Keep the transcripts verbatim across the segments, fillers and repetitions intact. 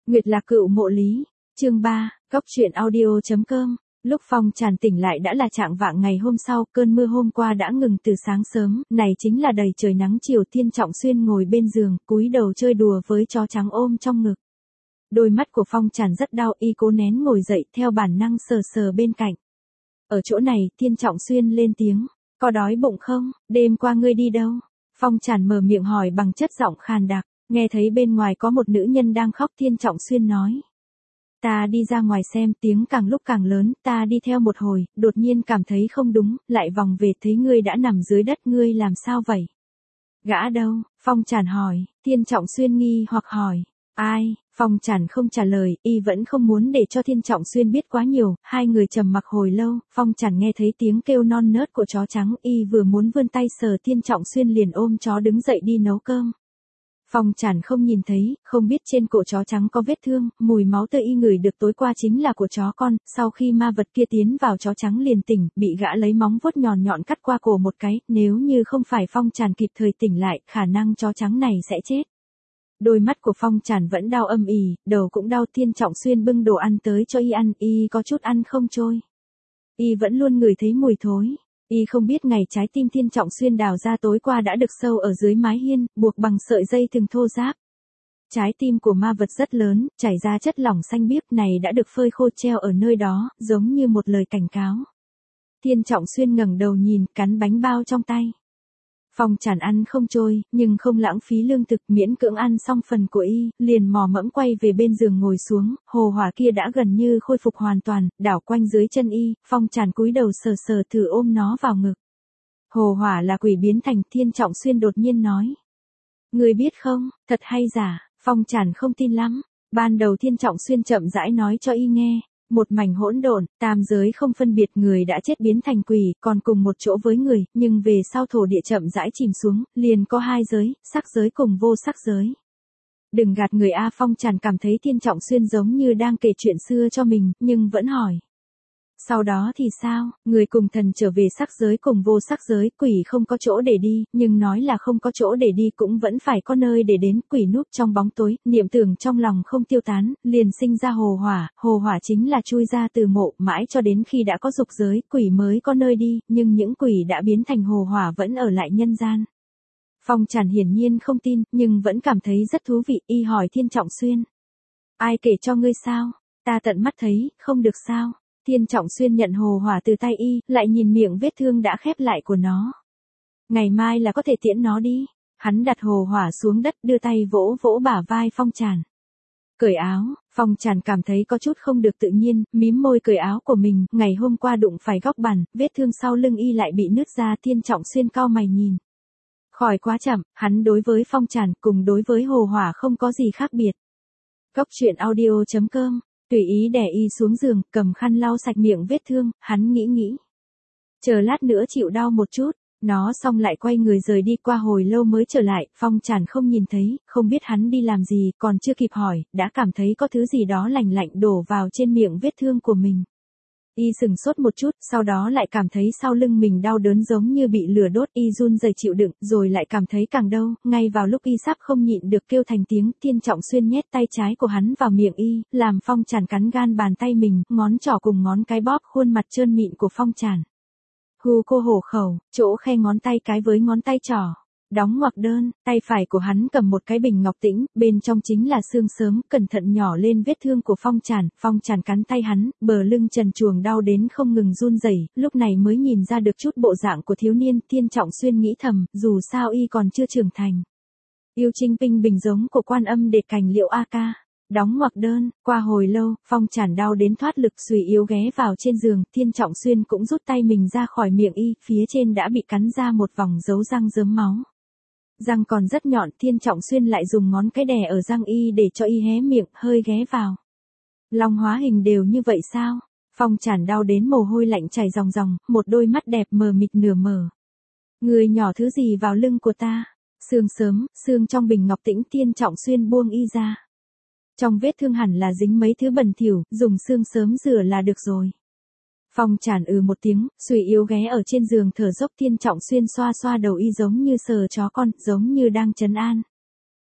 Nguyệt Lạc Cựu Mộ Lý, chương ba, Cốc truyện audio chấm com. Lúc Phong Tràn tỉnh lại đã là trạng vạng ngày hôm sau, cơn mưa hôm qua đã ngừng từ sáng sớm, này chính là đầy trời nắng chiều. Thiên Trọng Xuyên ngồi bên giường, cúi đầu chơi đùa với chó trắng ôm trong ngực. Đôi mắt của Phong Tràn rất đau, y cố nén ngồi dậy, theo bản năng sờ sờ bên cạnh. Ở chỗ này, Thiên Trọng Xuyên lên tiếng, có đói bụng không, đêm qua ngươi đi đâu? Phong Tràn mở miệng hỏi bằng chất giọng khàn đặc, nghe thấy bên ngoài có một nữ nhân đang khóc. Thiên Trọng Xuyên nói, ta đi ra ngoài xem. Tiếng càng lúc càng lớn, ta đi theo một hồi, đột nhiên cảm thấy không đúng, lại vòng về thấy ngươi đã nằm dưới đất. Ngươi làm sao vậy? Gã đâu? Phong Tràn hỏi. Thiên Trọng Xuyên nghi hoặc hỏi, ai? Phong Tràn không trả lời, y vẫn không muốn để cho Thiên Trọng Xuyên biết quá nhiều. Hai người trầm mặc hồi lâu, Phong Tràn nghe thấy tiếng kêu non nớt của chó trắng, y vừa muốn vươn tay sờ, Thiên Trọng Xuyên liền ôm chó đứng dậy đi nấu cơm. Phong Tràn không nhìn thấy, không biết trên cổ chó trắng có vết thương, mùi máu tươi y ngửi được tối qua chính là của chó con. Sau khi ma vật kia tiến vào, chó trắng liền tỉnh, bị gã lấy móng vuốt nhọn nhọn cắt qua cổ một cái. Nếu như không phải Phong Tràn kịp thời tỉnh lại, khả năng chó trắng này sẽ chết. Đôi mắt của Phong Tràn vẫn đau âm ỉ, đầu cũng đau. Thiên Trọng Xuyên bưng đồ ăn tới cho y ăn, y có chút ăn không trôi. Y vẫn luôn ngửi thấy mùi thối. Y không biết ngày trái tim Thiên Trọng Xuyên đào ra tối qua đã được sâu ở dưới mái hiên, buộc bằng sợi dây thừng thô ráp. Trái tim của ma vật rất lớn, chảy ra chất lỏng xanh biếc, này đã được phơi khô treo ở nơi đó, giống như một lời cảnh cáo. Thiên Trọng Xuyên ngẩng đầu nhìn, cắn bánh bao trong tay. Phong Tràn ăn không trôi, nhưng không lãng phí lương thực, miễn cưỡng ăn xong phần của y, liền mò mẫm quay về bên giường ngồi xuống. Hồ hỏa kia đã gần như khôi phục hoàn toàn, đảo quanh dưới chân y. Phong Tràn cúi đầu sờ sờ thử ôm nó vào ngực. Hồ hỏa là quỷ biến thành. Thiên Trọng Xuyên đột nhiên nói, người biết không, thật hay giả? Phong Tràn không tin lắm. Ban đầu Thiên Trọng Xuyên chậm rãi nói cho y nghe. Một mảnh hỗn độn, tam giới không phân biệt, người đã chết biến thành quỷ, còn cùng một chỗ với người, nhưng về sau thổ địa chậm rãi chìm xuống, liền có hai giới, sắc giới cùng vô sắc giới. Đừng gạt người a. Phong Tràn cảm thấy Thiên Trọng Xuyên giống như đang kể chuyện xưa cho mình, nhưng vẫn hỏi. Sau đó thì sao? Người cùng thần trở về sắc giới cùng vô sắc giới, quỷ không có chỗ để đi, nhưng nói là không có chỗ để đi cũng vẫn phải có nơi để đến. Quỷ núp trong bóng tối, niệm tưởng trong lòng không tiêu tán, liền sinh ra hồ hỏa. Hồ hỏa chính là chui ra từ mộ, mãi cho đến khi đã có dục giới, quỷ mới có nơi đi, nhưng những quỷ đã biến thành hồ hỏa vẫn ở lại nhân gian. Phong Tràn hiển nhiên không tin, nhưng vẫn cảm thấy rất thú vị. Y hỏi Thiên Trọng Xuyên, ai kể cho ngươi sao? Ta tận mắt thấy, không được sao? Thiên Trọng Xuyên nhận hồ hỏa từ tay y, lại nhìn miệng vết thương đã khép lại của nó. Ngày mai là có thể tiễn nó đi. Hắn đặt hồ hỏa xuống đất, đưa tay vỗ vỗ bả vai Phong Tràn. Cởi áo. Phong Tràn cảm thấy có chút không được tự nhiên, mím môi cởi áo của mình. Ngày hôm qua đụng phải góc bàn, vết thương sau lưng y lại bị nứt ra. Thiên Trọng Xuyên cau mày nhìn. Khỏi quá chậm, hắn đối với Phong Tràn cùng đối với hồ hỏa không có gì khác biệt. Cốc truyện audio chấm com. Tùy ý đè y xuống giường, cầm khăn lau sạch miệng vết thương. Hắn nghĩ nghĩ, chờ lát nữa chịu đau một chút. Nó xong lại quay người rời đi. Qua hồi lâu mới trở lại. Phong Tràn không nhìn thấy, không biết hắn đi làm gì, còn chưa kịp hỏi, đã cảm thấy có thứ gì đó lạnh lạnh đổ vào trên miệng vết thương của mình. Y sừng sốt một chút, sau đó lại cảm thấy sau lưng mình đau đớn giống như bị lửa đốt. Y run rẩy chịu đựng, rồi lại cảm thấy càng đau. Ngay vào lúc y sắp không nhịn được kêu thành tiếng, Thiên Trọng Xuyên nhét tay trái của hắn vào miệng y, làm Phong Tràn cắn gan bàn tay mình, ngón trỏ cùng ngón cái bóp khuôn mặt trơn mịn của Phong Tràn. Hù cô hổ khẩu, chỗ khe ngón tay cái với ngón tay trỏ. Đóng ngoặc đơn, tay phải của hắn cầm một cái bình ngọc tĩnh, bên trong chính là xương sớm, cẩn thận nhỏ lên vết thương của Phong Tràn. Phong Tràn cắn tay hắn, bờ lưng trần truồng đau đến không ngừng run rẩy, lúc này mới nhìn ra được chút bộ dạng của thiếu niên. Thiên Trọng Xuyên nghĩ thầm, dù sao y còn chưa trưởng thành. Yêu Trinh Pinh Bình giống của Quan Âm Đệt Cành Liệu a ca. Đóng ngoặc đơn, qua hồi lâu, Phong Tràn đau đến thoát lực, suy yếu ghé vào trên giường. Thiên Trọng Xuyên cũng rút tay mình ra khỏi miệng y, phía trên đã bị cắn ra một vòng dấu răng rớm máu. Răng còn rất nhọn. Thiên Trọng Xuyên lại dùng ngón cái đè ở răng y để cho y hé miệng, hơi ghé vào. Long hóa hình đều như vậy sao? Phong Tràn đau đến mồ hôi lạnh chảy ròng ròng, một đôi mắt đẹp mờ mịt nửa mở. Người nhỏ thứ gì vào lưng của ta? Xương sớm, xương trong bình ngọc tĩnh. Thiên Trọng Xuyên buông y ra. Trong vết thương hẳn là dính mấy thứ bẩn thỉu, dùng xương sớm rửa là được rồi. Phong Tràn ừ một tiếng, suy yếu ghé ở trên giường thở dốc. Thiên Trọng Xuyên xoa xoa đầu y giống như sờ chó con, giống như đang trấn an.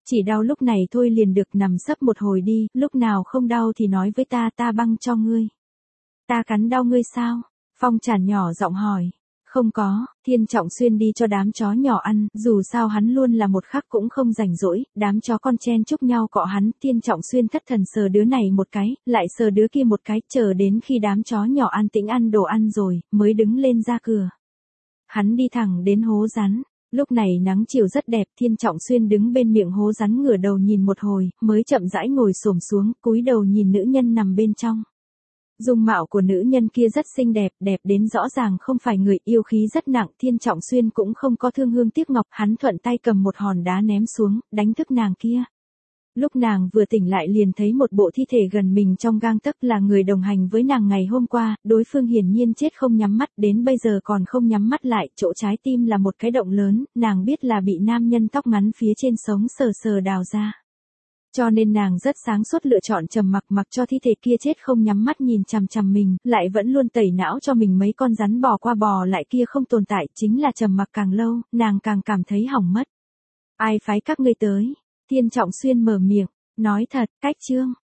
Chỉ đau lúc này thôi liền được, nằm sấp một hồi đi, lúc nào không đau thì nói với ta, ta băng cho ngươi. Ta cắn đau ngươi sao? Phong Tràn nhỏ giọng hỏi. Không có, Thiên Trọng Xuyên đi cho đám chó nhỏ ăn, dù sao hắn luôn là một khắc cũng không rảnh rỗi, đám chó con chen chúc nhau cọ hắn, Thiên Trọng Xuyên thất thần sờ đứa này một cái, lại sờ đứa kia một cái, chờ đến khi đám chó nhỏ an tĩnh ăn đồ ăn rồi, mới đứng lên ra cửa. Hắn đi thẳng đến hố rắn. Lúc này nắng chiều rất đẹp, Thiên Trọng Xuyên đứng bên miệng hố rắn ngửa đầu nhìn một hồi, mới chậm rãi ngồi xổm xuống, cúi đầu nhìn nữ nhân nằm bên trong. Dung mạo của nữ nhân kia rất xinh đẹp, đẹp đến rõ ràng không phải người, yêu khí rất nặng, Thiên Trọng Xuyên cũng không có thương hương tiếc ngọc, hắn thuận tay cầm một hòn đá ném xuống, đánh thức nàng kia. Lúc nàng vừa tỉnh lại liền thấy một bộ thi thể gần mình trong gang tấc, là người đồng hành với nàng ngày hôm qua, đối phương hiển nhiên chết không nhắm mắt, đến bây giờ còn không nhắm mắt lại, chỗ trái tim là một cái động lớn, nàng biết là bị nam nhân tóc ngắn phía trên sống sờ sờ đào ra. Cho nên nàng rất sáng suốt lựa chọn trầm mặc, mặc cho thi thể kia chết không nhắm mắt nhìn chằm chằm mình, lại vẫn luôn tẩy não cho mình mấy con rắn bò qua bò lại kia không tồn tại, chính là trầm mặc càng lâu, nàng càng cảm thấy hỏng mất. Ai phái các ngươi tới? Thiên Trọng Xuyên mở miệng, nói thật, cách trương.